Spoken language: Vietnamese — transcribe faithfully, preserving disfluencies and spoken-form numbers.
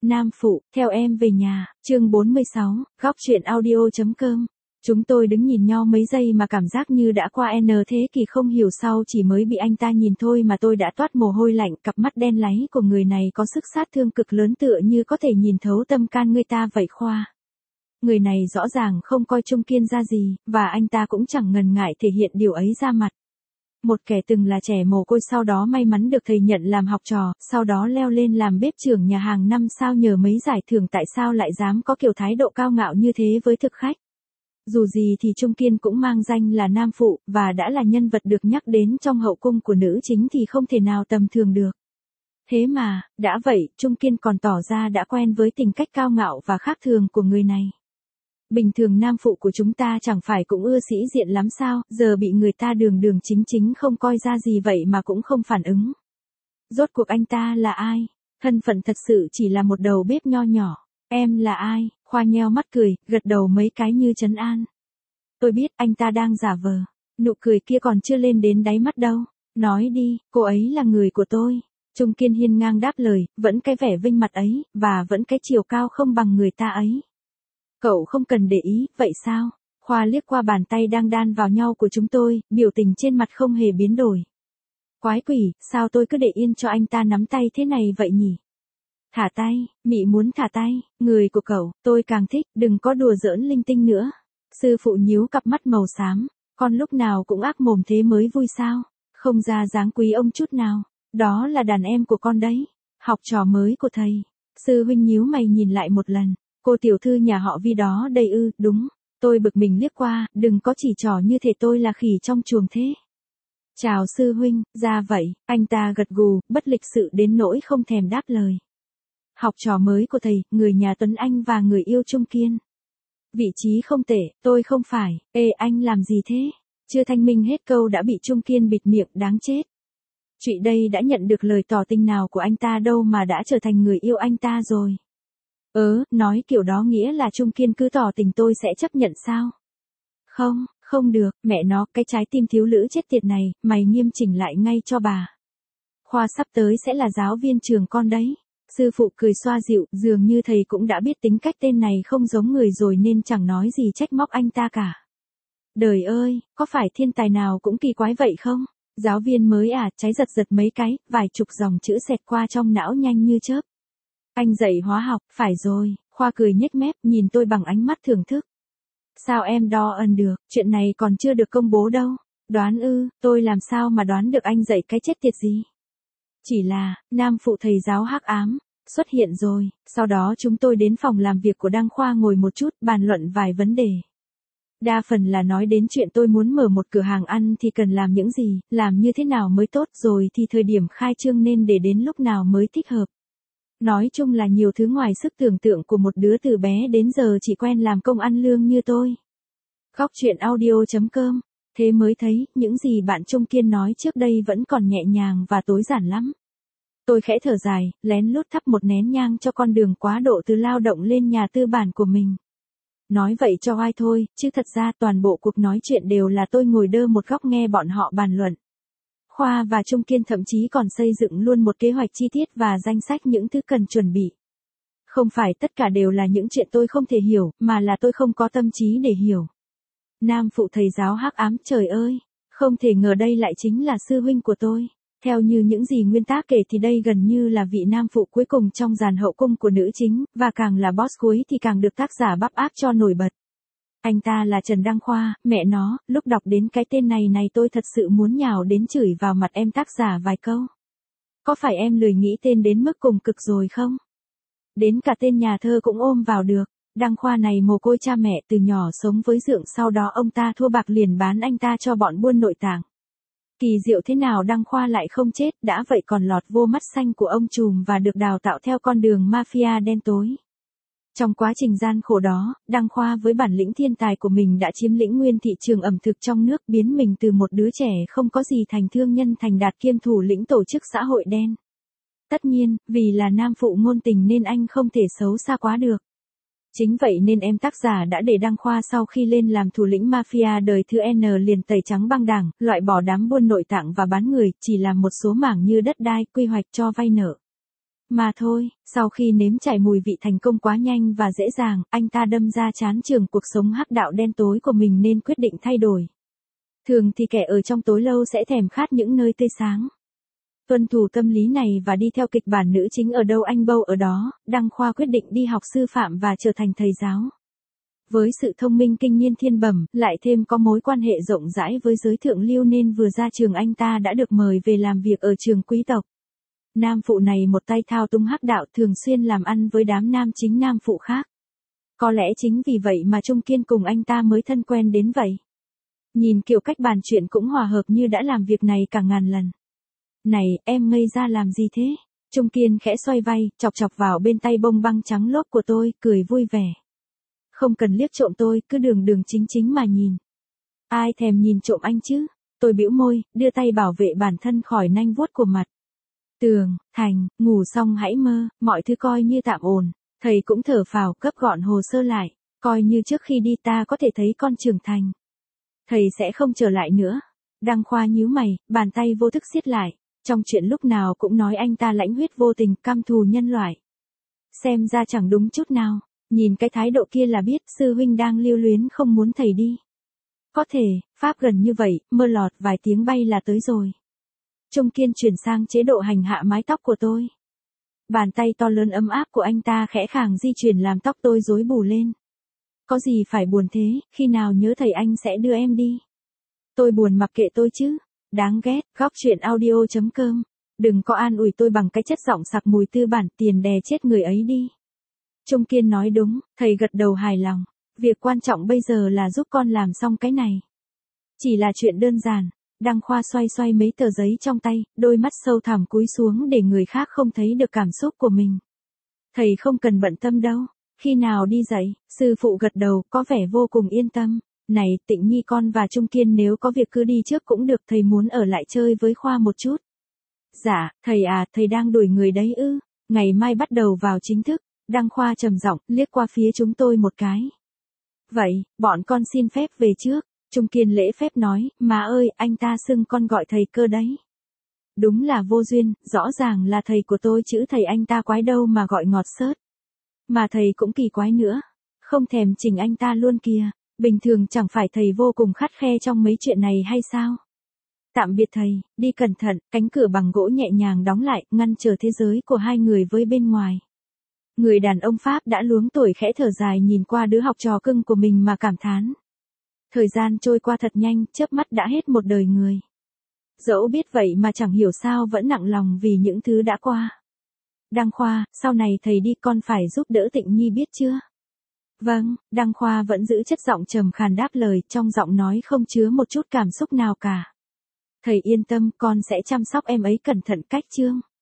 Nam phụ, theo em về nhà, chương bốn mươi sáu, góc truyện audio.com. Chúng tôi đứng nhìn nhau mấy giây mà cảm giác như đã qua N thế kỷ không hiểu sao chỉ mới bị anh ta nhìn thôi mà tôi đã toát mồ hôi lạnh. Cặp mắt đen láy của người này có sức sát thương cực lớn tựa như có thể nhìn thấu tâm can người ta vậy Khoa. Người này rõ ràng không coi Trung Kiên ra gì, và anh ta cũng chẳng ngần ngại thể hiện điều ấy ra mặt. Một kẻ từng là trẻ mồ côi sau đó may mắn được thầy nhận làm học trò, sau đó leo lên làm bếp trưởng nhà hàng năm sao nhờ mấy giải thưởng, tại sao lại dám có kiểu thái độ cao ngạo như thế với thực khách. Dù gì thì Trung Kiên cũng mang danh là nam phụ, và đã là nhân vật được nhắc đến trong hậu cung của nữ chính thì không thể nào tầm thường được. Thế mà, đã vậy, Trung Kiên còn tỏ ra đã quen với tính cách cao ngạo và khác thường của người này. Bình thường nam phụ của chúng ta chẳng phải cũng ưa sĩ diện lắm sao, giờ bị người ta đường đường chính chính không coi ra gì vậy mà cũng không phản ứng. Rốt cuộc anh ta là ai? Thân phận thật sự chỉ là một đầu bếp nho nhỏ. Em là ai? Khoa nheo mắt cười, gật đầu mấy cái như trấn an. Tôi biết anh ta đang giả vờ. Nụ cười kia còn chưa lên đến đáy mắt đâu. Nói đi, cô ấy là người của tôi. Trung Kiên hiên ngang đáp lời, vẫn cái vẻ vinh mặt ấy, và vẫn cái chiều cao không bằng người ta ấy. Cậu không cần để ý, vậy sao? Khoa liếc qua bàn tay đang đan vào nhau của chúng tôi, biểu tình trên mặt không hề biến đổi. Quái quỷ, sao tôi cứ để yên cho anh ta nắm tay thế này vậy nhỉ? Thả tay, Mị muốn thả tay, người của cậu, tôi càng thích, đừng có đùa giỡn linh tinh nữa. Sư phụ nhíu cặp mắt màu xám, con lúc nào cũng ác mồm thế mới vui sao? Không ra dáng quý ông chút nào, đó là đàn em của con đấy, học trò mới của thầy. Sư huynh nhíu mày nhìn lại một lần. Cô tiểu thư nhà họ Vi đó đây ư? Đúng. Tôi bực mình liếc qua, đừng có chỉ trỏ như thể tôi là khỉ trong chuồng thế. Chào sư huynh, ra vậy, anh ta gật gù, bất lịch sự đến nỗi không thèm đáp lời. Học trò mới của thầy, người nhà Tuấn Anh và người yêu Trung Kiên. Vị trí không tệ, tôi không phải. Ê, anh làm gì thế? Chưa thanh minh hết câu đã bị Trung Kiên bịt miệng, đáng chết. Chị đây đã nhận được lời tỏ tình nào của anh ta đâu mà đã trở thành người yêu anh ta rồi. Ớ, nói kiểu đó nghĩa là Trung Kiên cứ tỏ tình tôi sẽ chấp nhận sao? Không, không được, mẹ nó, cái trái tim thiếu nữ chết tiệt này, mày nghiêm chỉnh lại ngay cho bà. Khoa sắp tới sẽ là giáo viên trường con đấy. Sư phụ cười xoa dịu, dường như thầy cũng đã biết tính cách tên này không giống người rồi nên chẳng nói gì trách móc anh ta cả. Đời ơi, có phải thiên tài nào cũng kỳ quái vậy không? Giáo viên mới à, cháy giật giật mấy cái, vài chục dòng chữ xẹt qua trong não nhanh như chớp. Anh dạy hóa học, phải rồi, Khoa cười nhếch mép, nhìn tôi bằng ánh mắt thưởng thức. Sao em đo ân được, chuyện này còn chưa được công bố đâu. Đoán ư, tôi làm sao mà đoán được anh dạy cái chết tiệt gì. Chỉ là, nam phụ thầy giáo hắc ám, xuất hiện rồi, sau đó chúng tôi đến phòng làm việc của Đăng Khoa ngồi một chút, bàn luận vài vấn đề. Đa phần là nói đến chuyện tôi muốn mở một cửa hàng ăn thì cần làm những gì, làm như thế nào mới tốt, rồi thì thời điểm khai trương nên để đến lúc nào mới thích hợp. Nói chung là nhiều thứ ngoài sức tưởng tượng của một đứa từ bé đến giờ chỉ quen làm công ăn lương như tôi. Góc truyện audio.com. Thế mới thấy, những gì bạn Trung Kiên nói trước đây vẫn còn nhẹ nhàng và tối giản lắm. Tôi khẽ thở dài, lén lút thắp một nén nhang cho con đường quá độ từ lao động lên nhà tư bản của mình. Nói vậy cho oai thôi, chứ thật ra toàn bộ cuộc nói chuyện đều là tôi ngồi đơ một góc nghe bọn họ bàn luận. Khoa và Trung Kiên thậm chí còn xây dựng luôn một kế hoạch chi tiết và danh sách những thứ cần chuẩn bị. Không phải tất cả đều là những chuyện tôi không thể hiểu, mà là tôi không có tâm trí để hiểu. Nam phụ thầy giáo hắc ám, trời ơi, không thể ngờ đây lại chính là sư huynh của tôi. Theo như những gì nguyên tác kể thì đây gần như là vị nam phụ cuối cùng trong dàn hậu cung của nữ chính, và càng là boss cuối thì càng được tác giả bắp áp cho nổi bật. Anh ta là Trần Đăng Khoa, mẹ nó, lúc đọc đến cái tên này này tôi thật sự muốn nhào đến chửi vào mặt em tác giả vài câu. Có phải em lười nghĩ tên đến mức cùng cực rồi không? Đến cả tên nhà thơ cũng ôm vào được. Đăng Khoa này mồ côi cha mẹ, từ nhỏ sống với dượng, sau đó ông ta thua bạc liền bán anh ta cho bọn buôn nội tạng. Kỳ diệu thế nào Đăng Khoa lại không chết, đã vậy còn lọt vô mắt xanh của ông trùm và được đào tạo theo con đường mafia đen tối. Trong quá trình gian khổ đó, Đăng Khoa với bản lĩnh thiên tài của mình đã chiếm lĩnh nguyên thị trường ẩm thực trong nước, biến mình từ một đứa trẻ không có gì thành thương nhân thành đạt kiêm thủ lĩnh tổ chức xã hội đen. Tất nhiên, vì là nam phụ ngôn tình nên anh không thể xấu xa quá được. Chính vậy nên em tác giả đã để Đăng Khoa sau khi lên làm thủ lĩnh mafia đời thứ N liền tẩy trắng băng đảng, loại bỏ đám buôn nội tạng và bán người, chỉ làm một số mảng như đất đai, quy hoạch cho vay nợ. Mà thôi, sau khi nếm trải mùi vị thành công quá nhanh và dễ dàng, anh ta đâm ra chán chường cuộc sống hắc đạo đen tối của mình nên quyết định thay đổi. Thường thì kẻ ở trong tối lâu sẽ thèm khát những nơi tươi sáng. Tuân thủ tâm lý này và đi theo kịch bản nữ chính ở đâu anh bâu ở đó, Đăng Khoa quyết định đi học sư phạm và trở thành thầy giáo. Với sự thông minh kinh niên thiên bẩm, lại thêm có mối quan hệ rộng rãi với giới thượng lưu nên vừa ra trường anh ta đã được mời về làm việc ở trường quý tộc. Nam phụ này một tay thao túng hắc đạo, thường xuyên làm ăn với đám nam chính nam phụ khác. Có lẽ chính vì vậy mà Trung Kiên cùng anh ta mới thân quen đến vậy. Nhìn kiểu cách bàn chuyện cũng hòa hợp như đã làm việc này cả ngàn lần. Này, em ngây ra làm gì thế? Trung Kiên khẽ xoay vai, chọc chọc vào bên tay bông băng trắng lốp của tôi, cười vui vẻ. Không cần liếc trộm tôi, cứ đường đường chính chính mà nhìn. Ai thèm nhìn trộm anh chứ? Tôi bĩu môi, đưa tay bảo vệ bản thân khỏi nanh vuốt của mặt. Tường, Thành, ngủ xong hãy mơ, mọi thứ coi như tạm ổn. Thầy cũng thở phào, gấp gọn hồ sơ lại, coi như trước khi đi ta có thể thấy con trưởng thành. Thầy sẽ không trở lại nữa. Đăng Khoa nhíu mày, bàn tay vô thức siết lại. Trong chuyện lúc nào cũng nói anh ta lãnh huyết vô tình, căm thù nhân loại. Xem ra chẳng đúng chút nào. Nhìn cái thái độ kia là biết sư huynh đang lưu luyến không muốn thầy đi. Có thể, pháp gần như vậy, mơ lọt vài tiếng bay là tới rồi. Trung Kiên chuyển sang chế độ hành hạ mái tóc của tôi. Bàn tay to lớn ấm áp của anh ta khẽ khàng di chuyển làm tóc tôi rối bù lên. Có gì phải buồn thế, khi nào nhớ thầy anh sẽ đưa em đi. Tôi buồn mặc kệ tôi chứ. Đáng ghét, góc chuyện audio chấm com. Đừng có an ủi tôi bằng cái chất giọng sặc mùi tư bản, tiền đè chết người ấy đi. Trung Kiên nói đúng, thầy gật đầu hài lòng. Việc quan trọng bây giờ là giúp con làm xong cái này. Chỉ là chuyện đơn giản. Đăng Khoa xoay xoay mấy tờ giấy trong tay, đôi mắt sâu thẳm cúi xuống để người khác không thấy được cảm xúc của mình. Thầy không cần bận tâm đâu. Khi nào đi dạy, sư phụ gật đầu, có vẻ vô cùng yên tâm. Này, Tịnh Nhi con và Trung Kiên nếu có việc cứ đi trước cũng được, thầy muốn ở lại chơi với Khoa một chút. Dạ, thầy à, thầy đang đuổi người đấy ư? Ngày mai bắt đầu vào chính thức. Đăng Khoa trầm giọng, liếc qua phía chúng tôi một cái. Vậy, bọn con xin phép về trước. Trung Kiên lễ phép nói, má ơi, anh ta xưng con gọi thầy cơ đấy. Đúng là vô duyên, rõ ràng là thầy của tôi chữ thầy anh ta quái đâu mà gọi ngọt xớt. Mà thầy cũng kỳ quái nữa. Không thèm chỉnh anh ta luôn kìa. Bình thường chẳng phải thầy vô cùng khắt khe trong mấy chuyện này hay sao? Tạm biệt thầy, đi cẩn thận, cánh cửa bằng gỗ nhẹ nhàng đóng lại, ngăn trở thế giới của hai người với bên ngoài. Người đàn ông Pháp đã luống tuổi khẽ thở dài nhìn qua đứa học trò cưng của mình mà cảm thán. Thời gian trôi qua thật nhanh, chớp mắt đã hết một đời người. Dẫu biết vậy mà chẳng hiểu sao vẫn nặng lòng vì những thứ đã qua. Đăng Khoa, sau này thầy đi con phải giúp đỡ Tịnh Nhi biết chưa? Vâng, Đăng Khoa vẫn giữ chất giọng trầm khàn đáp lời, trong giọng nói không chứa một chút cảm xúc nào cả. Thầy yên tâm, con sẽ chăm sóc em ấy cẩn thận cách chương.